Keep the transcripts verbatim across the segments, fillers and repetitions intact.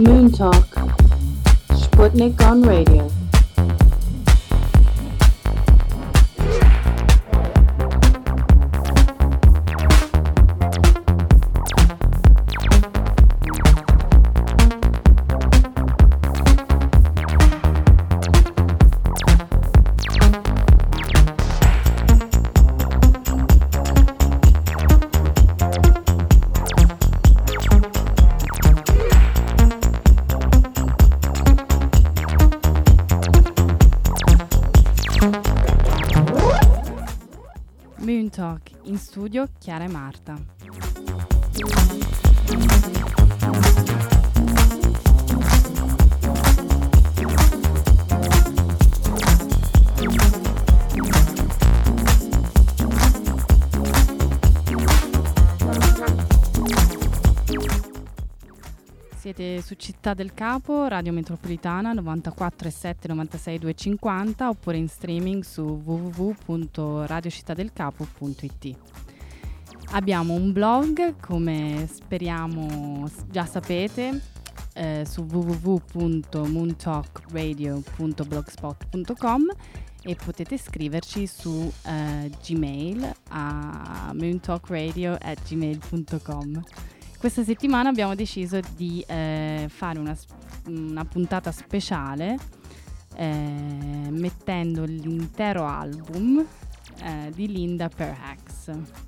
Moon Talk, Sputnik on Radio. Moon Talk, in studio Chiara e Marta. Siete su Città del Capo, Radio Metropolitana novantaquattro e sette, novantasei due cinquanta oppure in streaming su w w w punto radio città del capo punto i t. Abbiamo un blog, come speriamo già sapete, eh, su w w w punto moon talk radio punto blogspot punto com e potete scriverci su eh, Gmail a moontalkradio at gmail punto com. Questa settimana abbiamo deciso di eh, fare una, una puntata speciale eh, mettendo l'intero album eh, di Linda Perhacs.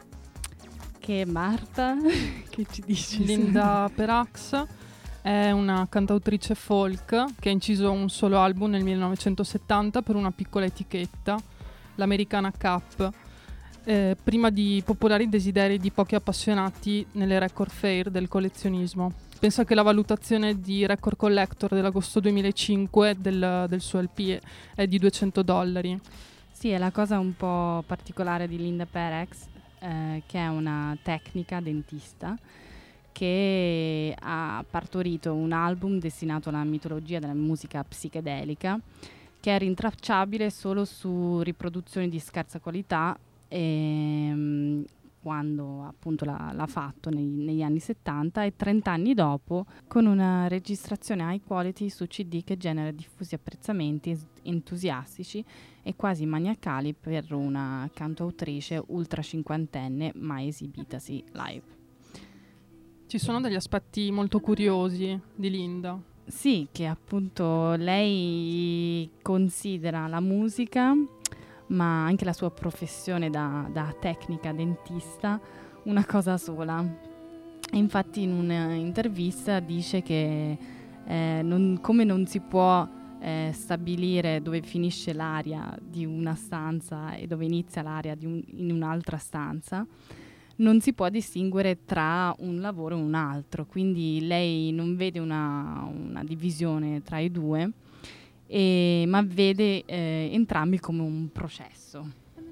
Che Marta, che ci dici? Linda Perhacs è una cantautrice folk che ha inciso un solo album nel millenovecentosettanta per una piccola etichetta, l'Americana Cup. Eh, prima di popolare i desideri di pochi appassionati nelle record fair del collezionismo. Pensa che la valutazione di Record Collector dell'agosto duemilacinque del, del suo L P è di duecento dollari. Sì, è la cosa un po' particolare di Linda Perhacs, eh, che è una tecnica dentista che ha partorito un album destinato alla mitologia della musica psichedelica, che è rintracciabile solo su riproduzioni di scarsa qualità. E, quando appunto l'ha, l'ha fatto nei, negli anni settanta e trenta anni dopo con una registrazione high quality su C D che genera diffusi apprezzamenti entusiastici e quasi maniacali per una cantautrice ultra cinquantenne mai esibitasi live. Ci sono degli aspetti molto curiosi di Linda. Sì, che appunto lei considera la musica, ma anche la sua professione da, da tecnica dentista una cosa sola. E infatti in un'intervista dice che eh, non, come non si può eh, stabilire dove finisce l'aria di una stanza e dove inizia l'aria di un, in un'altra stanza, non si può distinguere tra un lavoro e un altro, quindi lei non vede una, una divisione tra i due, E, ma vede eh, entrambi come un processo,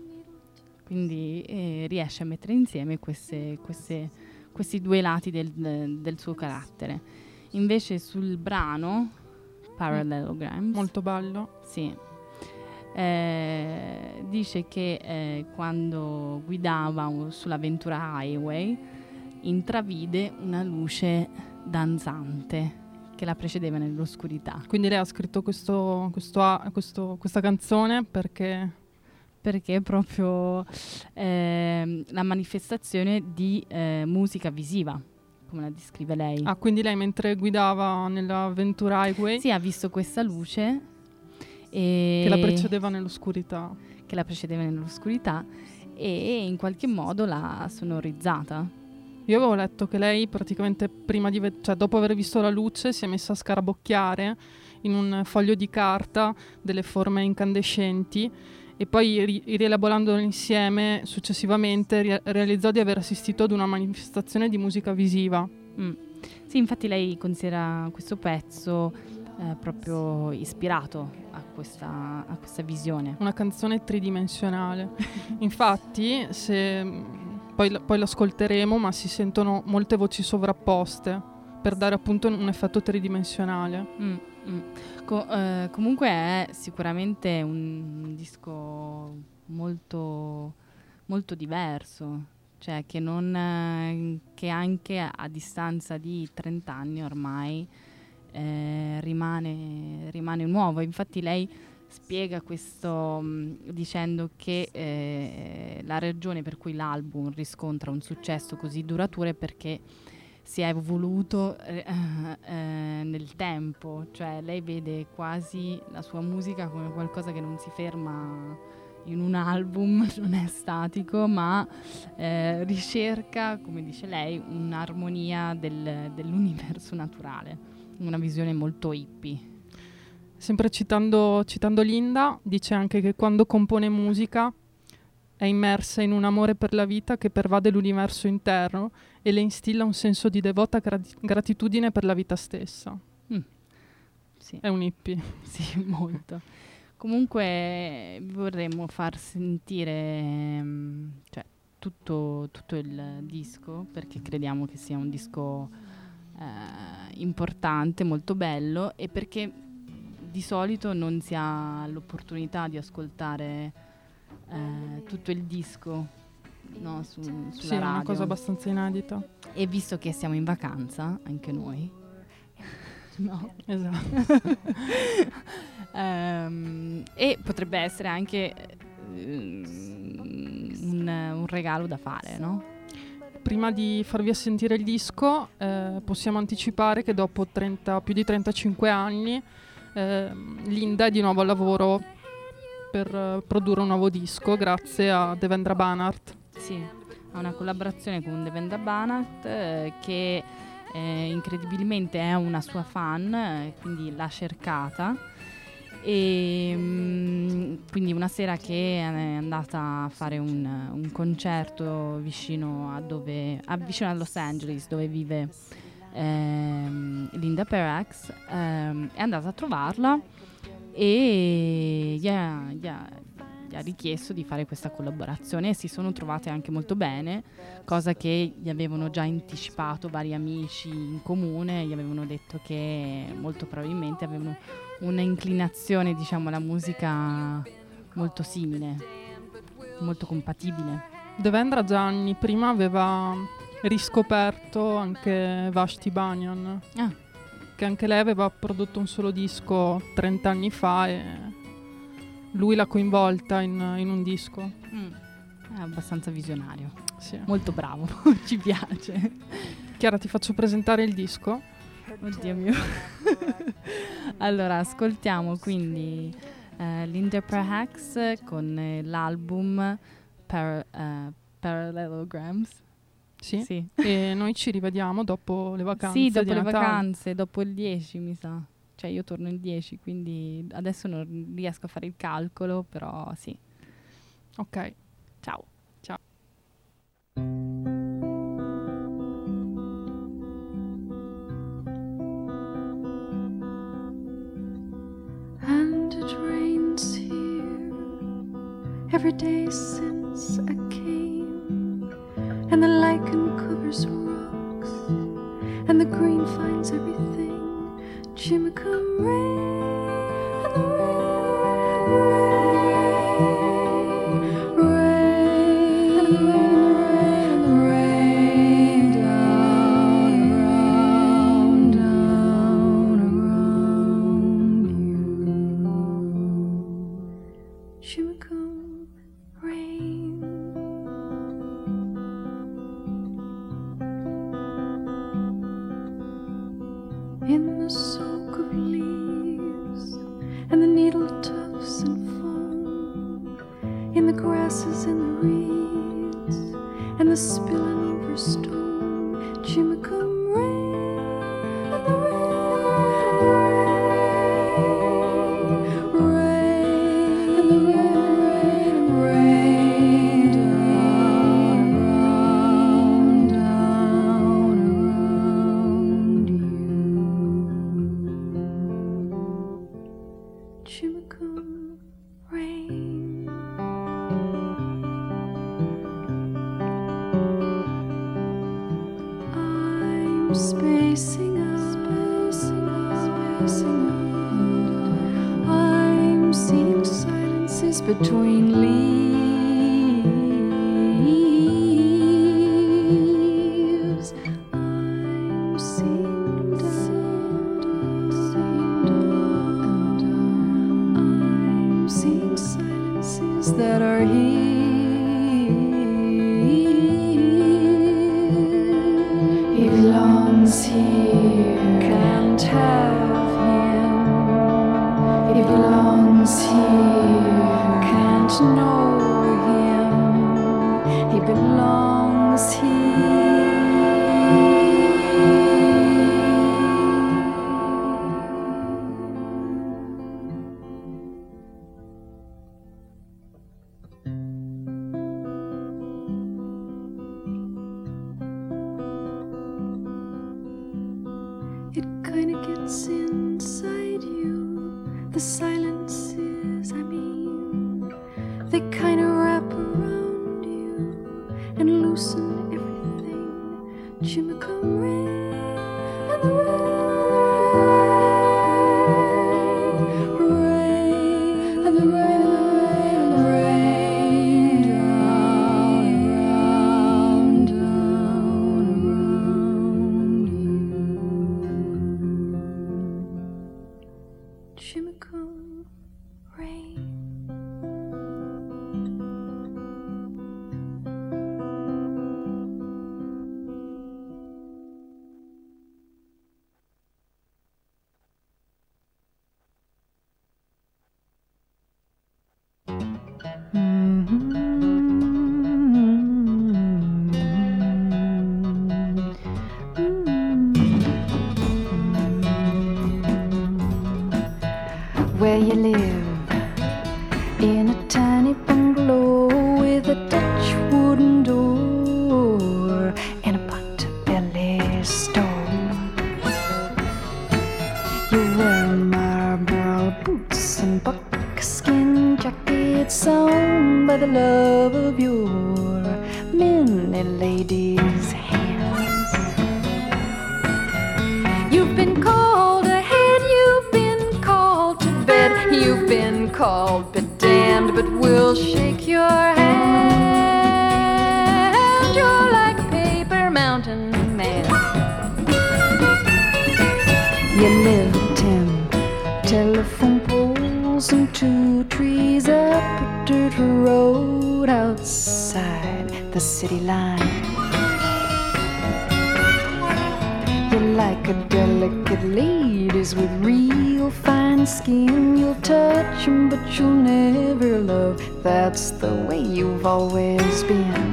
quindi eh, riesce a mettere insieme queste, queste, questi due lati del, del suo carattere. Invece sul brano Parallelograms, molto bello, sì, eh, dice che eh, quando guidava sulla Ventura Highway intravide una luce danzante che la precedeva nell'oscurità. Quindi lei ha scritto questo, questo, questo, questa canzone perché? Perché è proprio eh, la manifestazione di eh, musica visiva, come la descrive lei. Ah, quindi lei mentre guidava nella Ventura Highway sì, ha visto questa luce e che la precedeva nell'oscurità. Che la precedeva nell'oscurità e in qualche modo l'ha sonorizzata. Io avevo letto che lei praticamente prima di ve- cioè dopo aver visto la luce si è messa a scarabocchiare in un foglio di carta delle forme incandescenti e poi ri- rielaborandolo insieme successivamente ri- realizzò di aver assistito ad una manifestazione di musica visiva. Mm. Sì, infatti lei considera questo pezzo eh, proprio ispirato a questa, a questa visione. Una canzone tridimensionale. Infatti, se poi, poi l'ascolteremo, ma si sentono molte voci sovrapposte per dare appunto un effetto tridimensionale. Mm, mm. Co- eh, comunque è sicuramente un disco molto, molto diverso, cioè che, non, eh, che anche a, a distanza di trenta anni ormai eh, rimane, rimane nuovo. Infatti lei spiega questo mh, dicendo che eh, la ragione per cui l'album riscontra un successo così duraturo è perché si è evoluto eh, eh, nel tempo, cioè lei vede quasi la sua musica come qualcosa che non si ferma in un album, non è statico, ma eh, ricerca, come dice lei, un'armonia del, dell'universo naturale, una visione molto hippie. Sempre citando, citando Linda, dice anche che quando compone musica è immersa in un amore per la vita che pervade l'universo interno e le instilla un senso di devota grat- gratitudine per la vita stessa. Mm. Sì. È un hippie. Sì, molto. Comunque vorremmo far sentire um, cioè, tutto, tutto il disco, perché crediamo che sia un disco eh, importante, molto bello, e perché di solito non si ha l'opportunità di ascoltare eh, tutto il disco, no, su, sulla Sì, è radio. una cosa abbastanza inedita. E visto che siamo in vacanza, anche noi, no, Esatto. um, e potrebbe essere anche um, un, un regalo da fare, no? Prima di farvi sentire il disco, eh, possiamo anticipare che dopo trenta, più di trentacinque anni eh, Linda è di nuovo al lavoro per uh, produrre un nuovo disco grazie a Devendra Banhart. Sì, ha una collaborazione con Devendra Banhart eh, che eh, incredibilmente è una sua fan, eh, quindi l'ha cercata, e mh, quindi una sera che è andata a fare un, un concerto vicino a dove a, vicino a Los Angeles, dove vive ehm, Linda Perez, ehm, è andata a trovarla e gli ha, gli ha ha richiesto di fare questa collaborazione e si sono trovate anche molto bene, cosa che gli avevano già anticipato vari amici in comune, gli avevano detto che molto probabilmente avevano una inclinazione, diciamo, alla musica molto simile, molto compatibile. Devendra già anni prima aveva riscoperto anche Vashti Bunyan, Ah. che anche lei aveva prodotto un solo disco trenta anni fa e lui l'ha coinvolta in, in un disco. Mm. È abbastanza visionario. Sì. Molto bravo, ci piace. Chiara, ti faccio presentare il disco. Oddio mio. Allora, ascoltiamo quindi uh, Linda Perez con eh, l'album par- uh, Parallelograms. Sì. Sì. E noi ci rivediamo dopo le vacanze. Sì, dopo di le Natale. vacanze, dopo il dieci mi sa. Cioè io torno il dieci, quindi adesso non riesco a fare il calcolo, però sì. Ok. Ciao. Ciao. And it rains here every day since I came, and the lichen covers rocks, and the green finds everything. Chimicum rain, and the rain, rain, and the rain, and the rain, down around, down around you. Chimicum rain. In the soak of leaves and the needle tufts and foam, in the grasses and the reeds and the spilling over stone, Chimicum rain, and the rain, rain, and the rain, rain, down around, down around you. Chimicum rain. I'm spacing out, spacing out, spacing out. I'm seeing silences between leaves. I'm seeing down, those that are here. He belongs here, can't have him. He belongs here, can't know him. He belongs here. It kinda gets inside you. The silences, I mean, they kinda wrap around you and loosen everything. Chimicum rain and the rain, rain and the rain, and the rain, down, down, around you. Chimicum rain. Where you live, in a tiny bungalow with a Dutch wooden door and a pot-belly stove. You wear Marlboro boots and buckskin jackets sewn by the love of your many ladies' hands. You've been called ahead, you've been called to bed, you've been called pedant, but we'll shake your hand. You're like a paper mountain man. You live ten telephone poles and two trees up a dirt road outside the city line. You're like a delicate ladies with real fine skin. You'll touch 'em, but you'll never love. That's the way you've always been.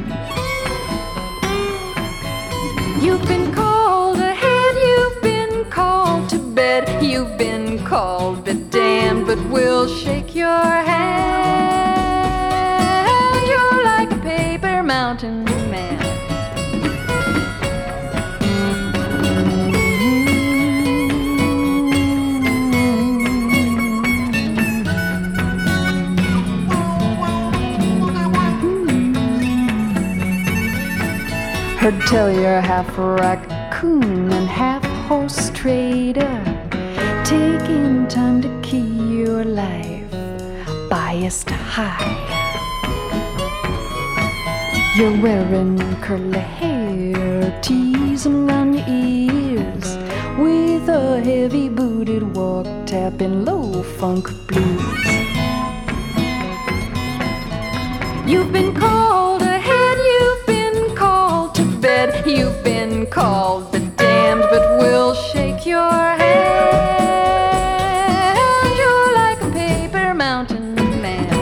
You've been called ahead, you've been called to bed, you've been called pedant, but we'll shake your hand. You're like a paper mountain man. Heard tell you're half raccoon and half horse trader, taking time to key your life biased high. You're wearing curly hair, teasing around your ears, with a heavy-booted walk tapping low funk blues. You've been called ahead, you've been called to bed, you've been called the damned, but we'll shake your hand. You're like a paper mountain man.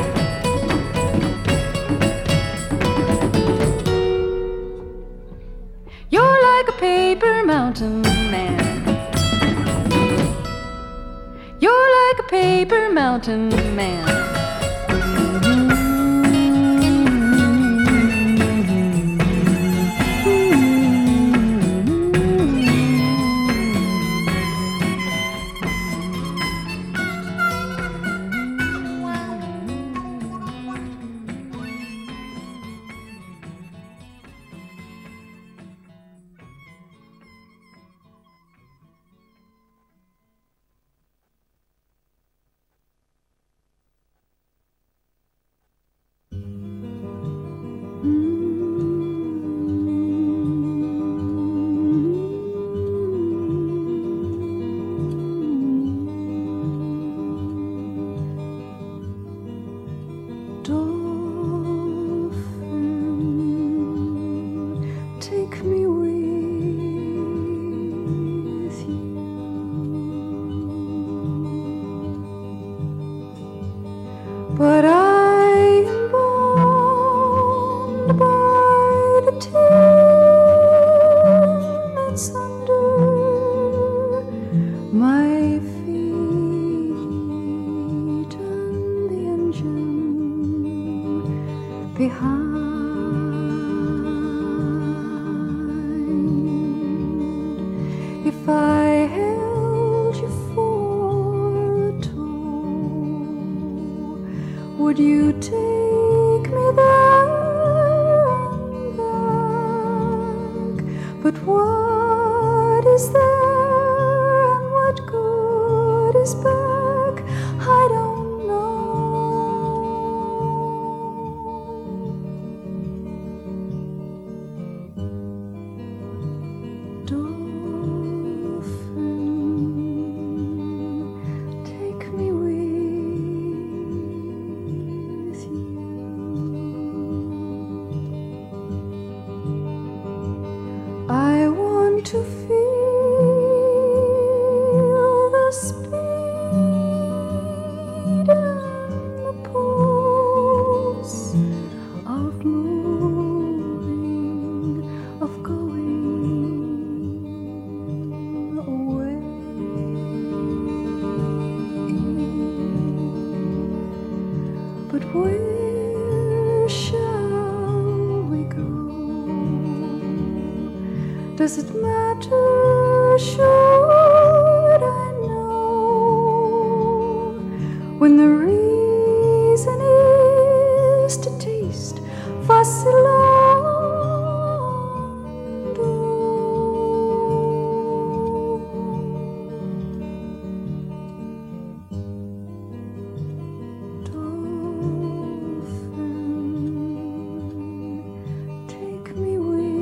You're like a paper mountain man. You're like a paper mountain man. behind. If I held you for a tow, would you take me there and back? But what is there and what good is back? I don't know. Dolphin, take me with you. I want to feel the speed and the pulse of moving, of going away. But where shall we go? Does it matter? Should I know when the reason is to taste vacillando? Dolphin, take me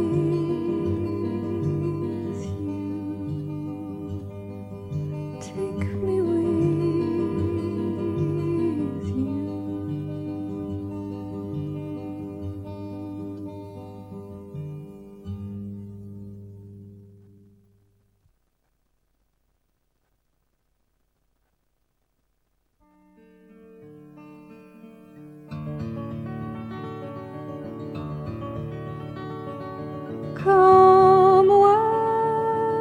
with you. Take me with you. Come away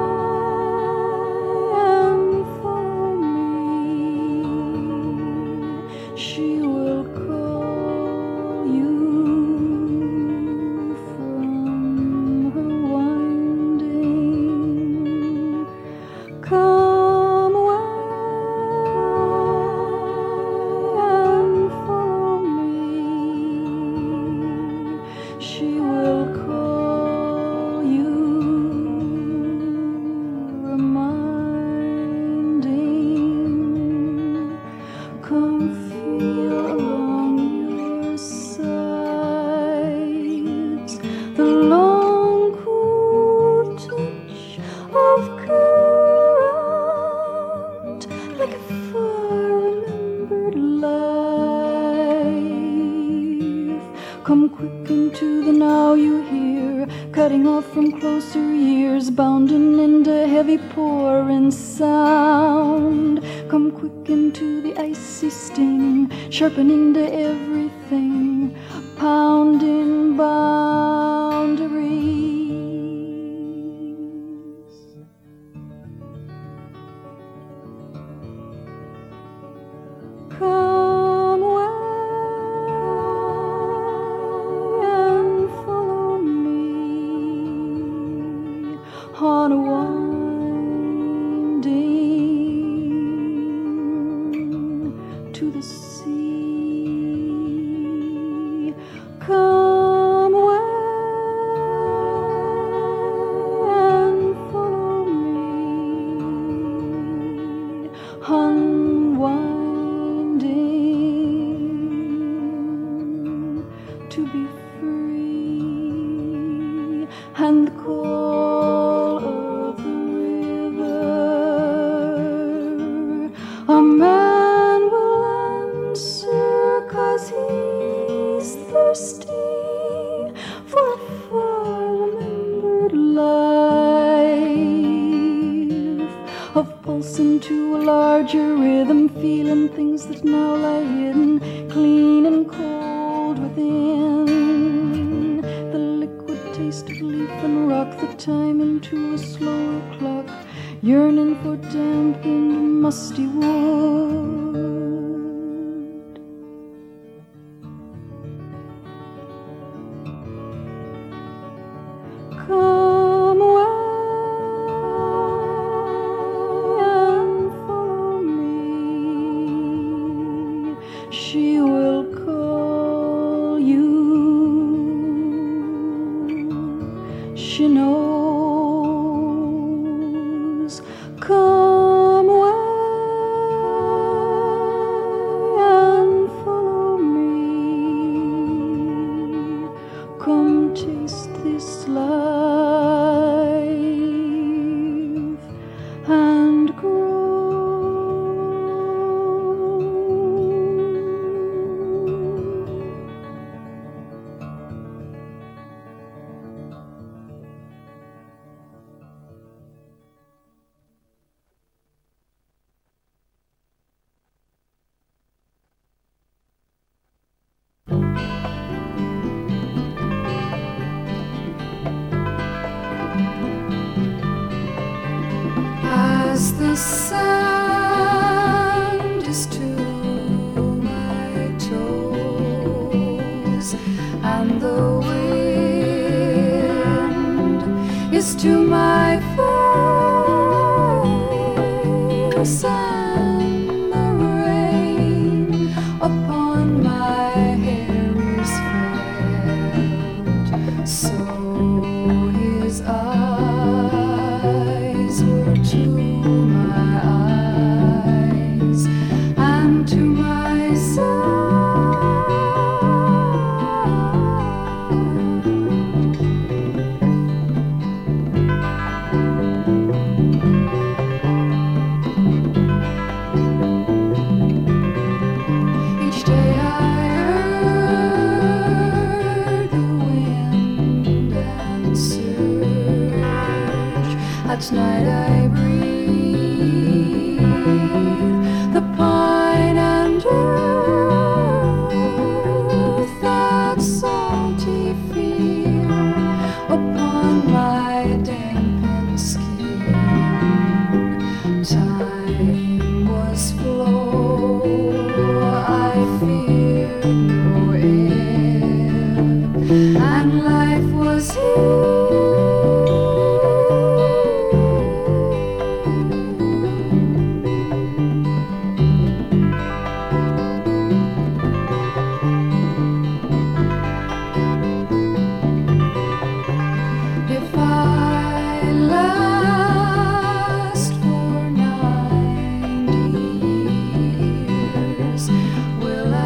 and follow me. She will call you from her winding. Come away and follow me. She will call you, reminding. Come feel along your sides the long cool touch of current, like a far remembered life. Come quick into the now you hear, cutting off from closer years, bounding into heavy pouring sound. Come quick into the icy sting, sharpening to everything, pounding boundaries. Come away and follow me on a winding to the sea. Come away and follow me, unwinding to be free, and the call of the river a man will answer, 'cause he's thirsty for a far remembered life of pulsing to a larger rhythm, feeling things that now lie hidden, clean and cold within. The liquid taste of leaf and rock, the time into a slower clock, yearning for damp and musty wood. the sand is to my toes, and the wind is to my face, and the rain upon my hair is felt. So his eyes were to my eyes and to my side. Each day I heard the wind and surge. At night I breathe the pine and earth, that salty feel upon my dampened skin. Time was flow, I feared no end, and life was here. If I last for ninety years, will I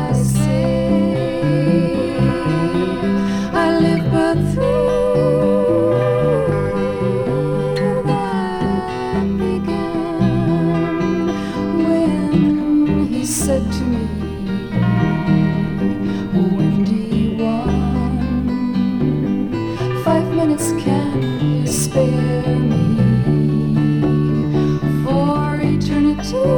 say I live but through that began when he said to me, "Oh, windy one, five minutes can you spare me for eternity?"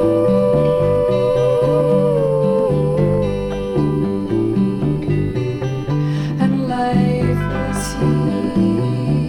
And life was here.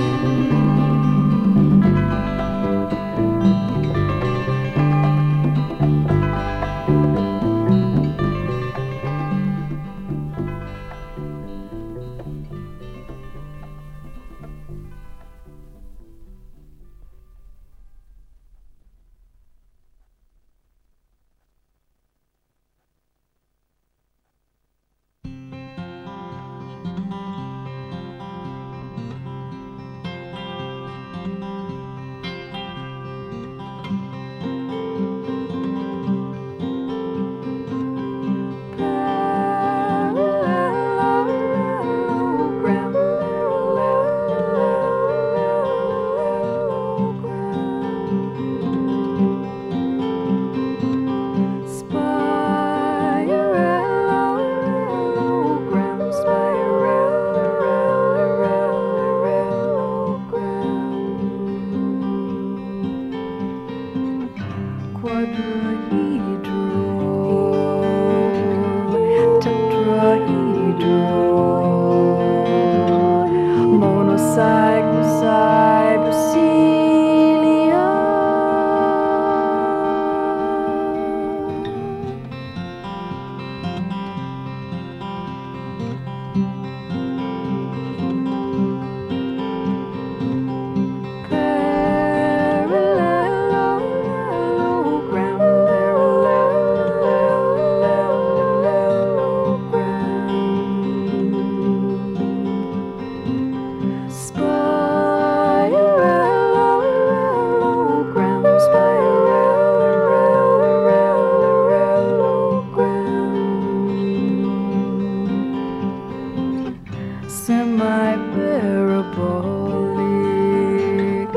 Semi-parabolic,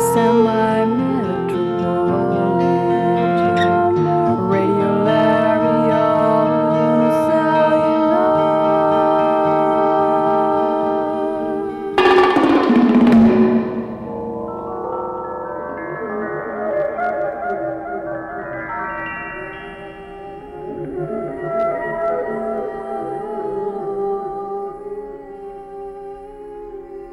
semi-metabolic, radiolarial, cellular.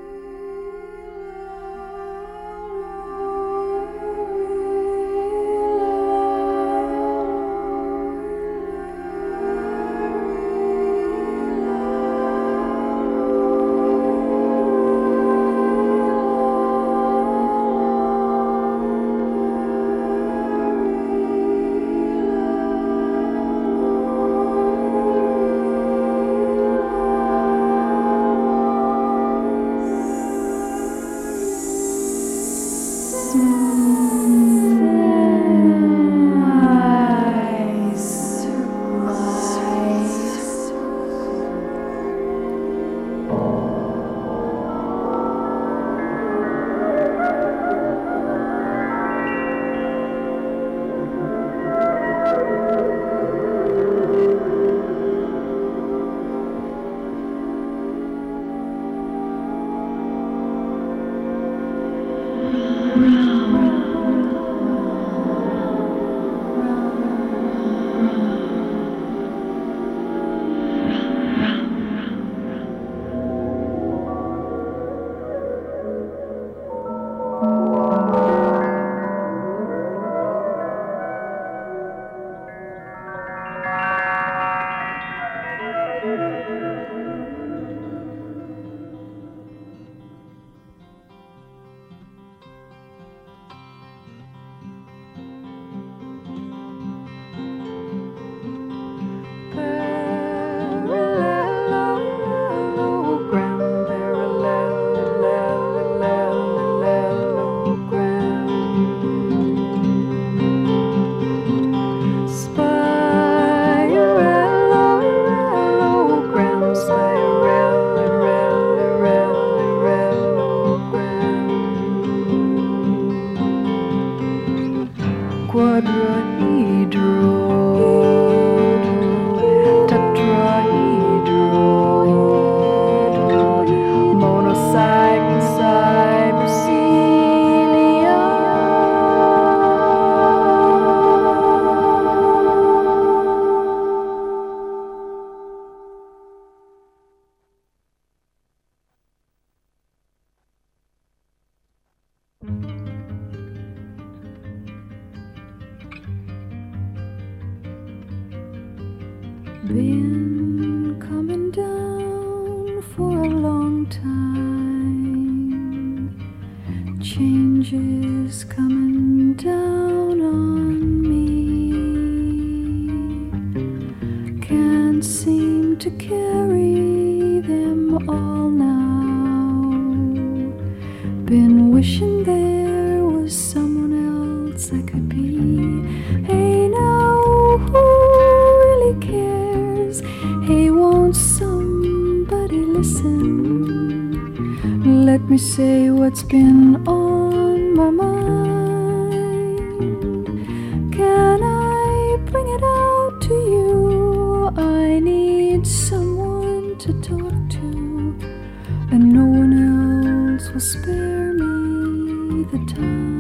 been coming down for a long time. Change is coming down on me. Can't seem to carry them all now. Been wishing there was someone else I could be. Hey now, who really cares? Hey, won't somebody listen? Let me say what's been on my mind. Can I bring it out to you? I need someone to talk to, and no one else will spare me the time.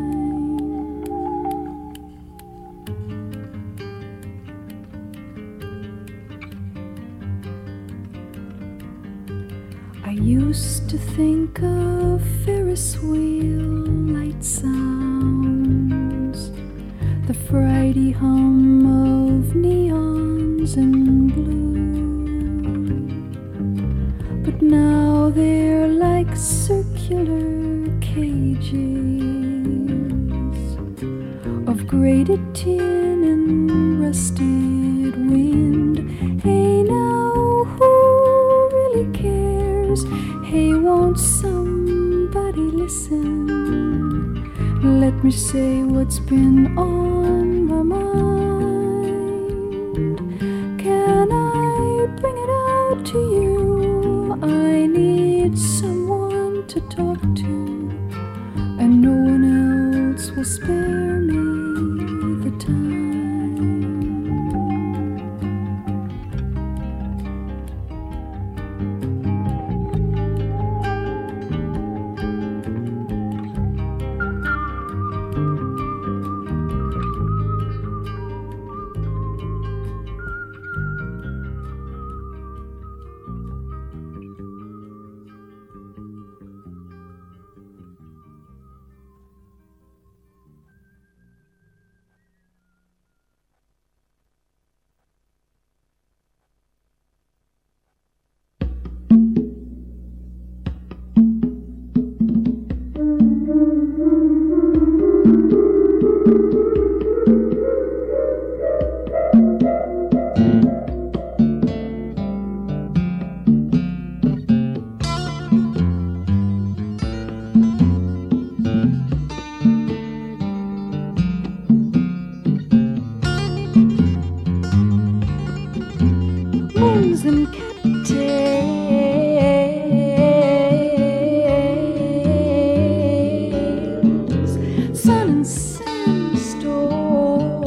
I used to think of Ferris wheel light sounds, the Friday hum of neons in blue. But now they're like circular cages of grated tin and rusted wind. Hey now, who really cares? Hey, won't somebody listen? Let me say what's been on my mind. Can I bring it out to you? I need someone to talk to, and no one else will spare me the time. Moons and cattails, sun and sandstorm,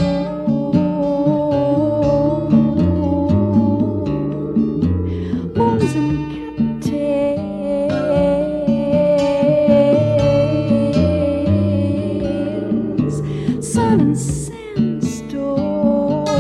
moons and cattails, sun and sandstorm.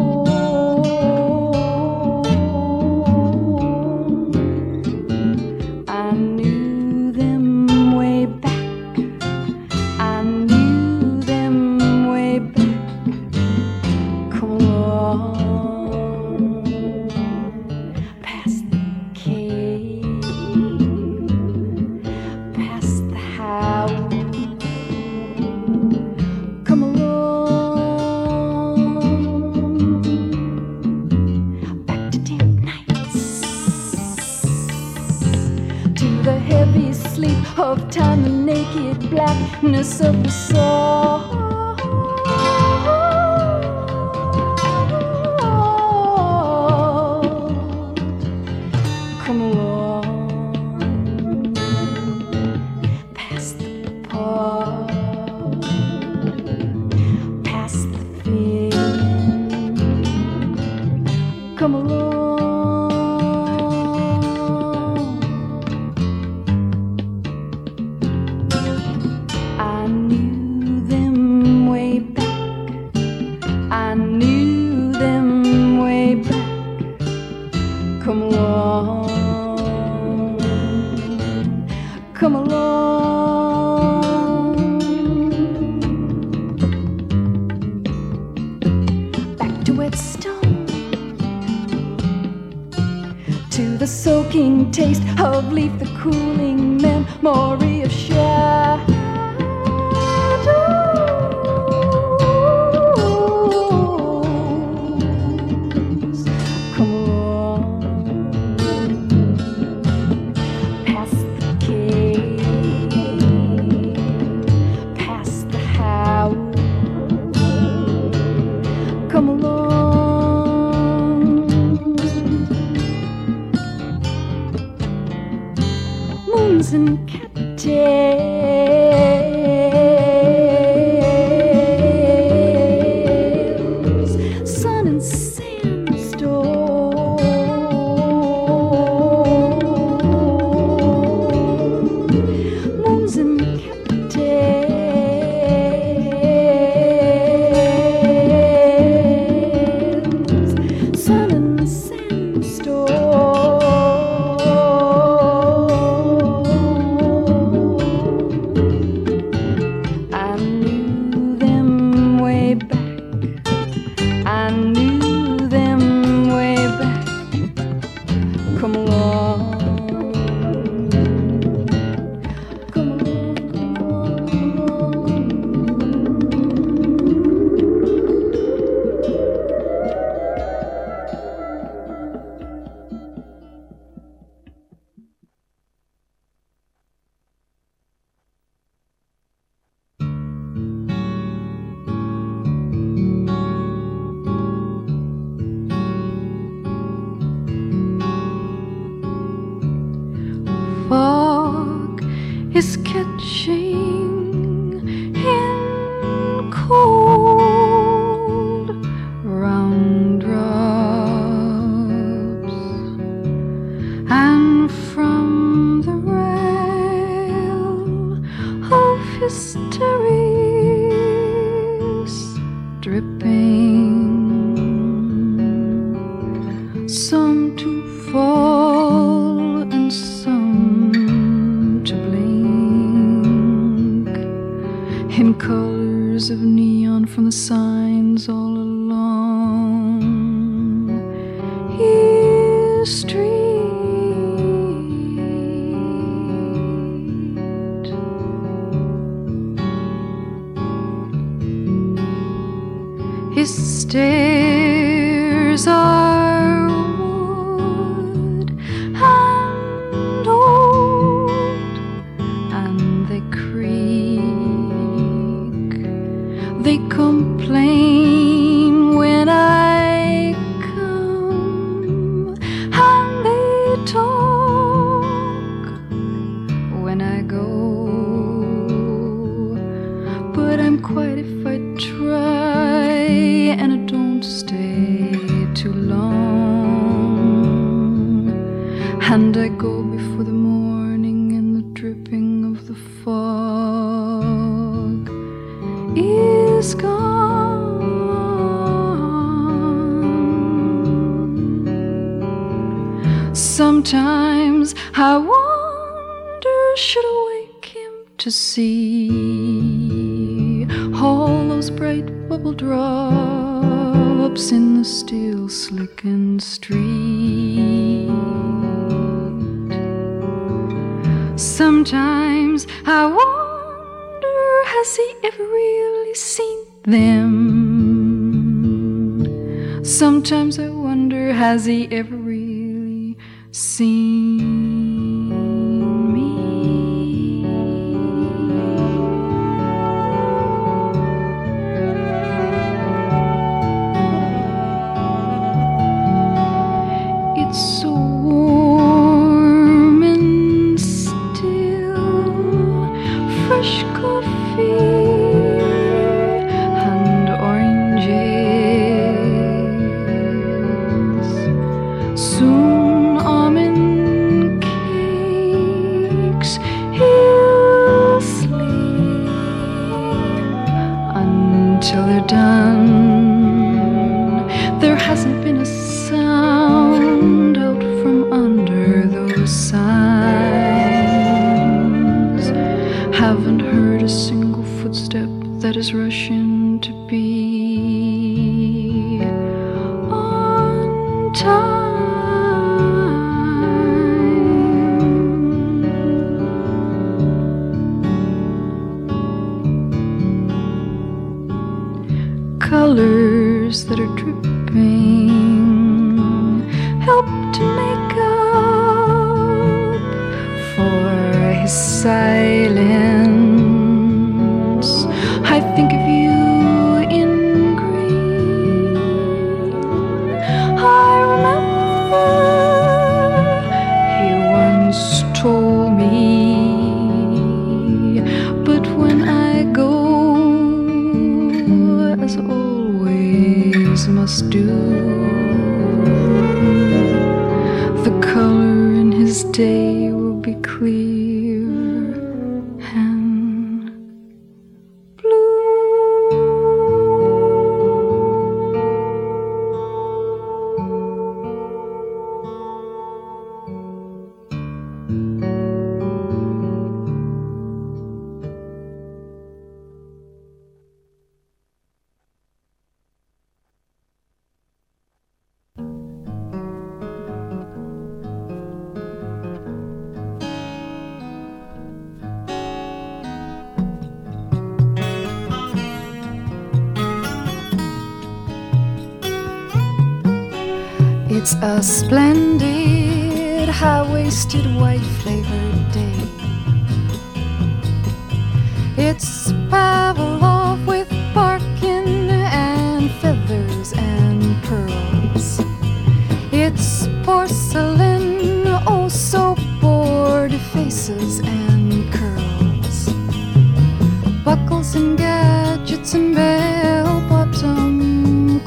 I knew them way back. I knew them way back. Come along, past the cave, past the house. Come along, back to damp nights, to the heavy sleep of time, the naked blackness of the soul. Come along, past the park, past the fin. Come along. I knew them way back. I knew them way back. Come along. Come along. Back to Whetstone. to the soaking taste of leaf, the cooling memory of shadows. Come on, past the cave, past the house. Come along, moons and cattails, sun and sandstorm, moons and cattails, sun and sandstorm. I knew them way back. I knew them way back. Come along. Come along, come along. Fog is catching in cold round drops, and from the rail of hysteries dripping, some to fall and some to blink, in colors of neon from the signs all along his street. His stairs are wood and old, and they creak. They complain when I come, and they talk when I go. But I'm quiet if I try, and I don't stay too long. And I go before the morning and the dripping of the fog is gone. Sometimes I wonder, should I wake him to see all those bright bubble drops in the still slickened street. Sometimes I wonder, has he ever really seen them? Sometimes I wonder, has he ever really seen me? It's so warm and still, fresh coffee and oranges. Soon I'm in colors that are dripping help to make up for his silence. I think of you in green. I remember he once told me, but when I go, as always must do, the color in his day will be clear and blue. It's a splendid, high-waisted, white-flavored day. It's Pavlov with barkin and feathers and pearls. It's porcelain, oh so bored, faces and curls. Buckles and gadgets and bell-bottom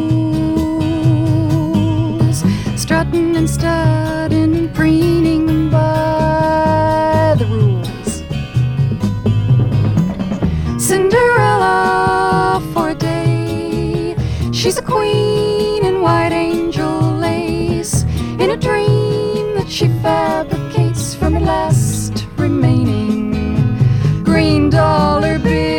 cools. Strutting and studding and preening by the rules. Cinderella for a day. She's a queen in white angel lace, in a dream that she fabricates from her last remaining green dollar bill.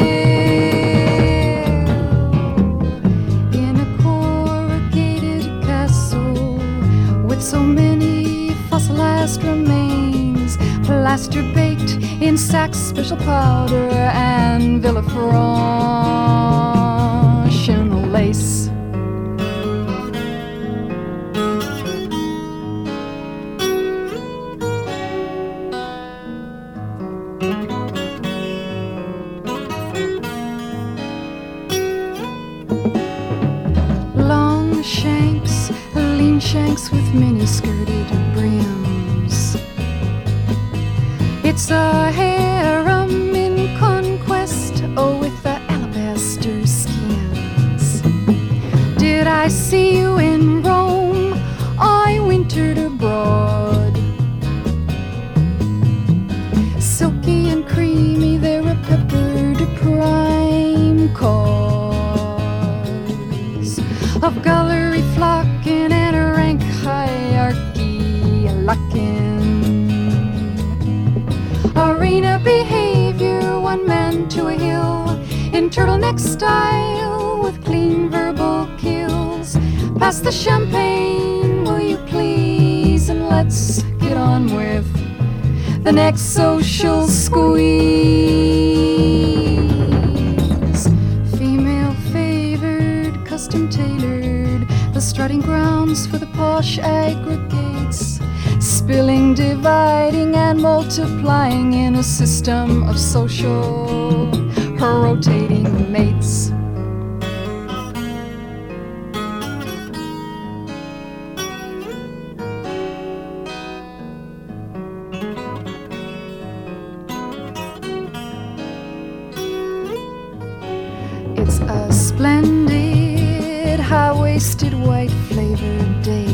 In a corrugated castle with so many fossilized remains, plaster baked in Saks special powder and Villefranche lace. Long shanks, lean shanks with mini-skirted brims. It's a harem in conquest, oh, with the alabaster skins. Did I see you in Rome? I wintered abroad. Silky and creamy, they're a peppered prime cause of gallery flocking and a rank hierarchy locking. Arena behavior, one man to a hill, in turtleneck style with clean verbal kills. Pass the champagne, will you please, and let's get on with the next social squeeze. Female favored, custom tailored, the strutting grounds for the posh aggregates, spilling, dividing, and multiplying in a system of social rotating mates. It's a splendid, high-waisted, white-flavored day.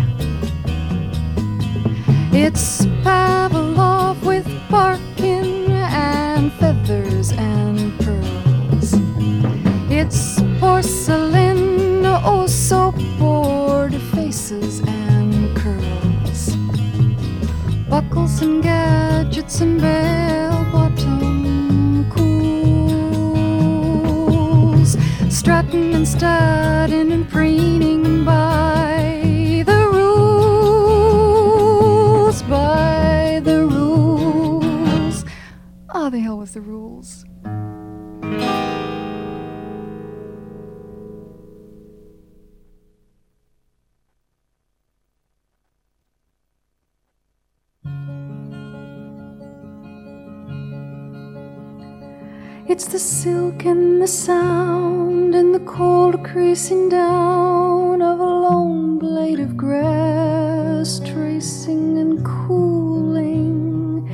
It's Pavlov with barkin and feathers and pearls. It's porcelain, oh so bored, faces and curls. Buckles and gadgets and bell-bottom cools. Strutting and studding and preening by the rules, by the rules. Ah, oh, the hell with the rules. It's the silk and the sound and the cold creasing down of a lone blade of grass, tracing and cooling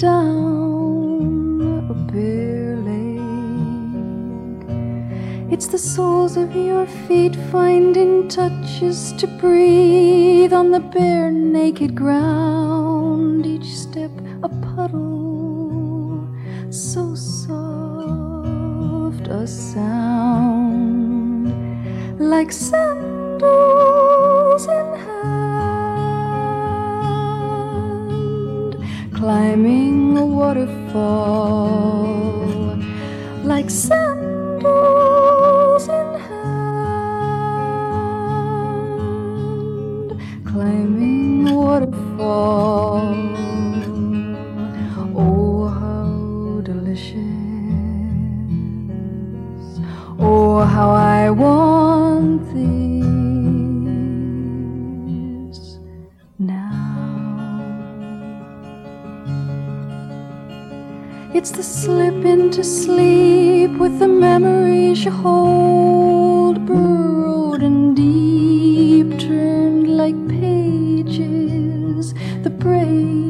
down a bare lake. It's the soles of your feet finding touches to breathe on the bare naked ground, each step a puddle, so soft a sound, like sandals in hand, climbing a waterfall, like sandals in hand, climbing a waterfall. Oh, how delicious. Oh, how I want this now. It's the slip into sleep with the memories you hold, burrowed and deep, turned like pages that break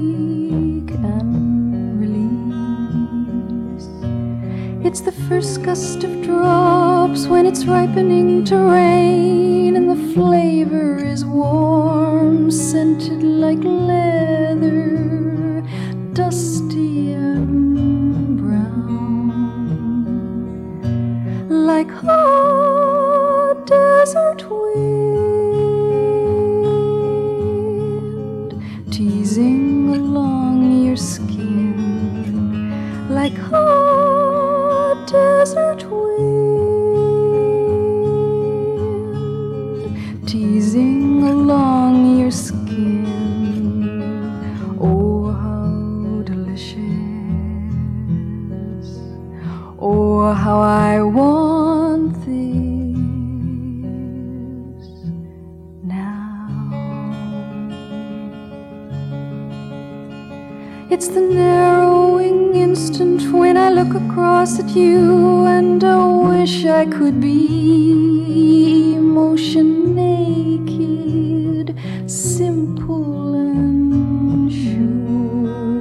and release. It's the first gust of drops when it's ripening to rain, and the flavor is warm, scented like leather, dusty and brown, like hot desert wind, teasing along your skin, like hot desert wind, teasing along your skin. Oh, how delicious. Oh, how I want this now. It's the narrowing instant when I look across at you and I wish I could be emotion naked, simple and sure.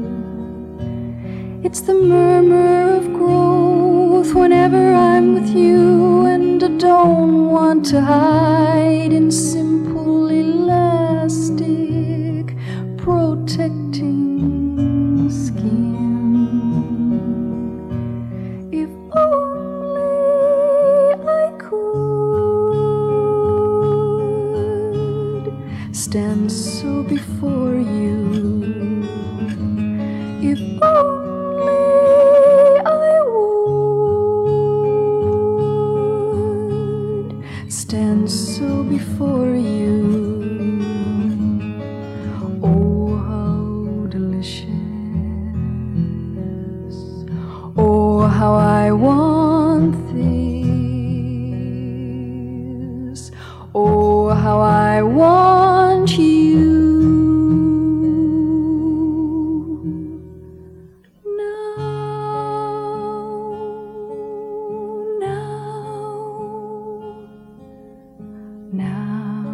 It's the murmur of growth whenever I'm with you, and I don't want to hide in simple elastic protecting skin. If only I could stand so before you, if only I would stand so before you. Oh, how delicious. Oh, how I want this. Oh, how I want you now, now, now.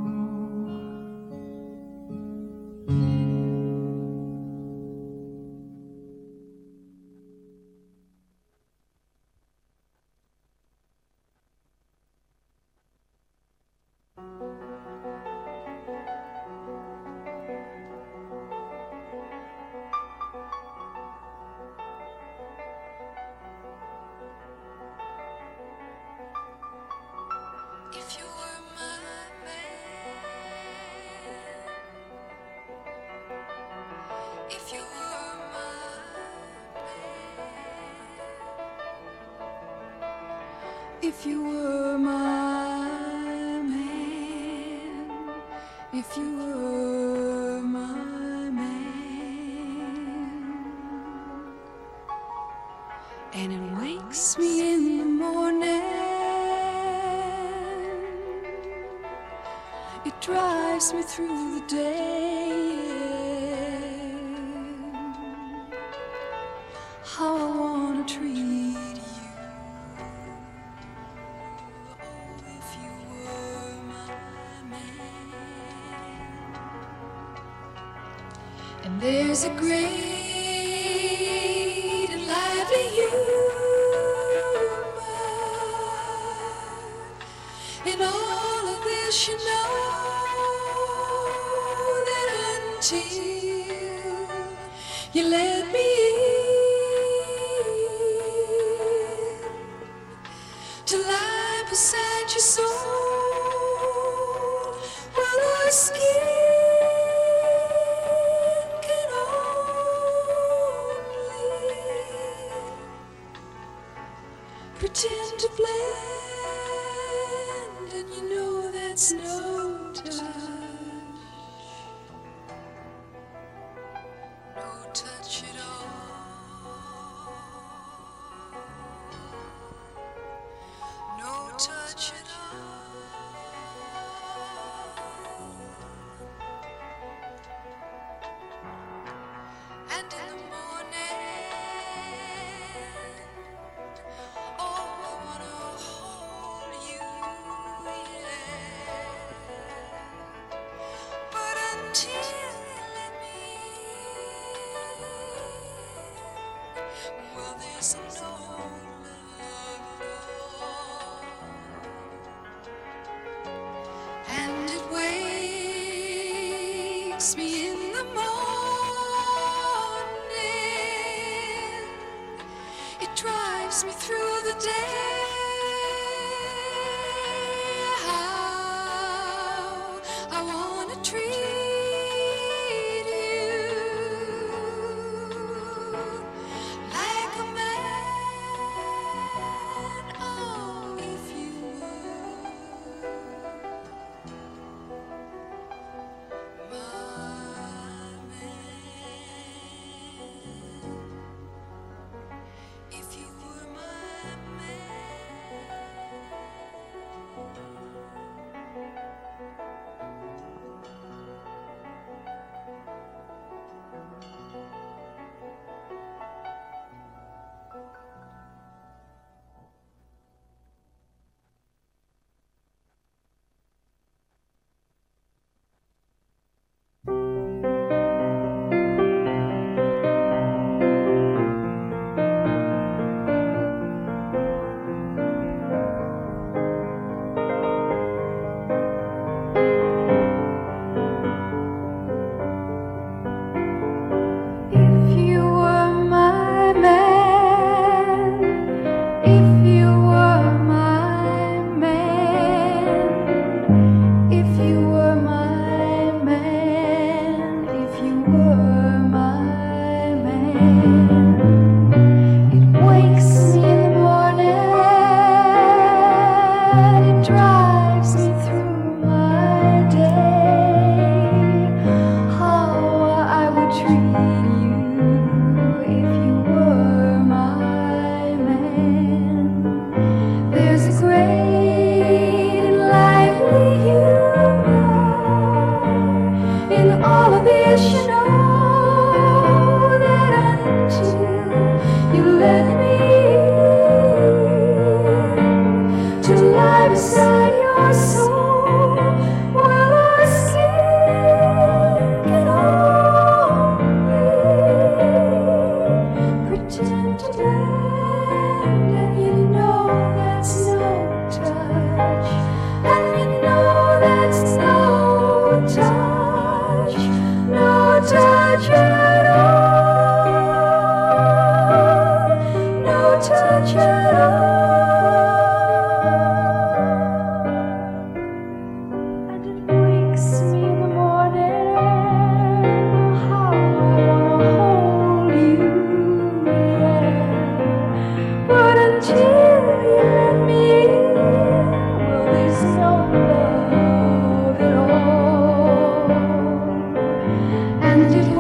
If you were my man, if you were my man, if you were my man, if you were my man, and it wakes me in the morning, it drives me through the day. How I wanna treat And there's a great and lively humor in all of this, you know, that until you let me in, to lie beside your soul, while our skin can only pretend to blend, and you know that's no touch, no touch at all, no touch at all. And in the morning, oh, I wanna hold you, yeah. But until you let me in, well, there's no love at all. And it wakes me in the morning, it drives me through the day. How I wanna treat you like a man. Oh, if you were my man, if you were my If you were my man, if you were my man, if you were my man, if you were my man, it wakes me in the morning, it drives me through my day. How I would treat you if you were my man. There's a great and lively humor in all of this, you know, that until you let me in, to lie beside your soul, while our skin can only pretend to blend, and you know that's no touch, and you know that's no touch, no touch at all, no touch at all. And it wakes me in the morning, how I wanna hold you, yeah. But until you let me in, well, there's no love at all. And it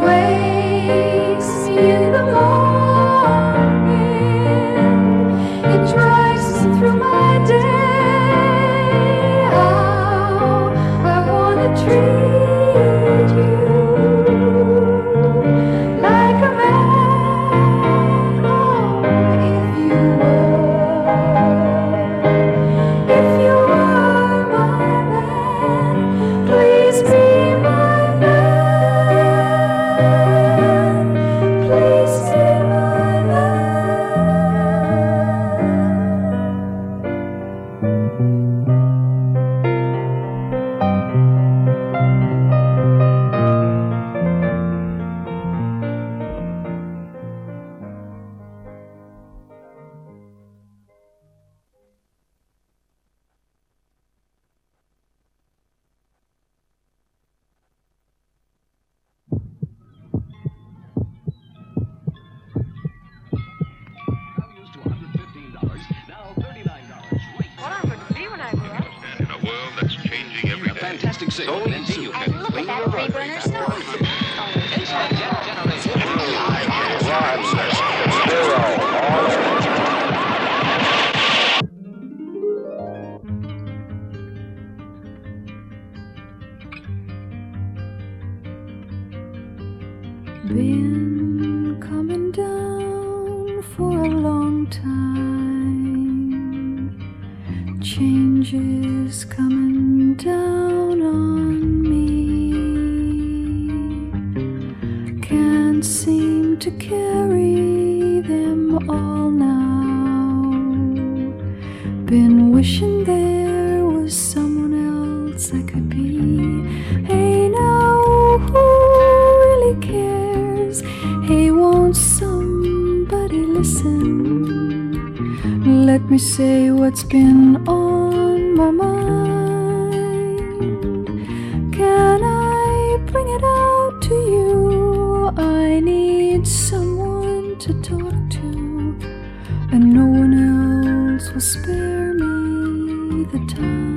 fantastic signal. And see you can Look at that three burner stove. Inside jet generation. Been coming down for a long time. Changes coming down on me. Can't seem to carry them all now. Been wishing there was someone else I could be. Hey now, who really cares? Hey, won't somebody listen? Let me say what's been on my mind. Can I bring it out to you? I need someone to talk to, and no one else will spare me the time.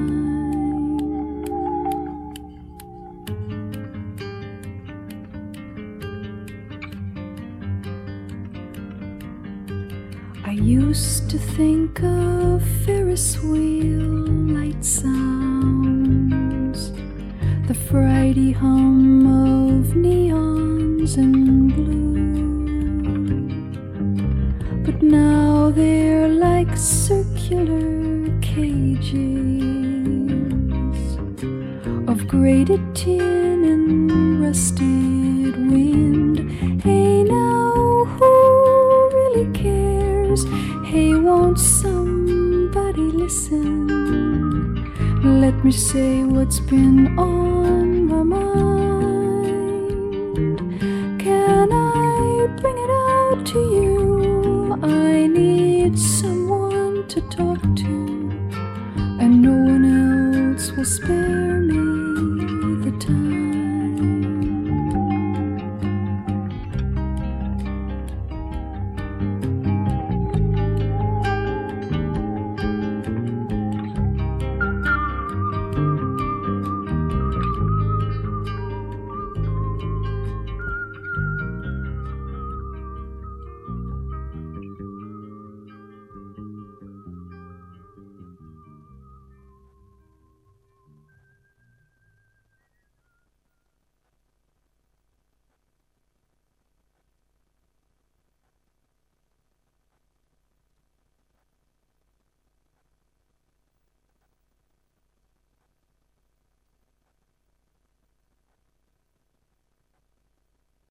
I used to think of Ferris wheel light sounds, the Friday hum of neons in blue. But now they're like circular cages of grated tin and rusted wind. Hey now, who really cares? Hey, won't somebody listen? Let me say what's been on my mind.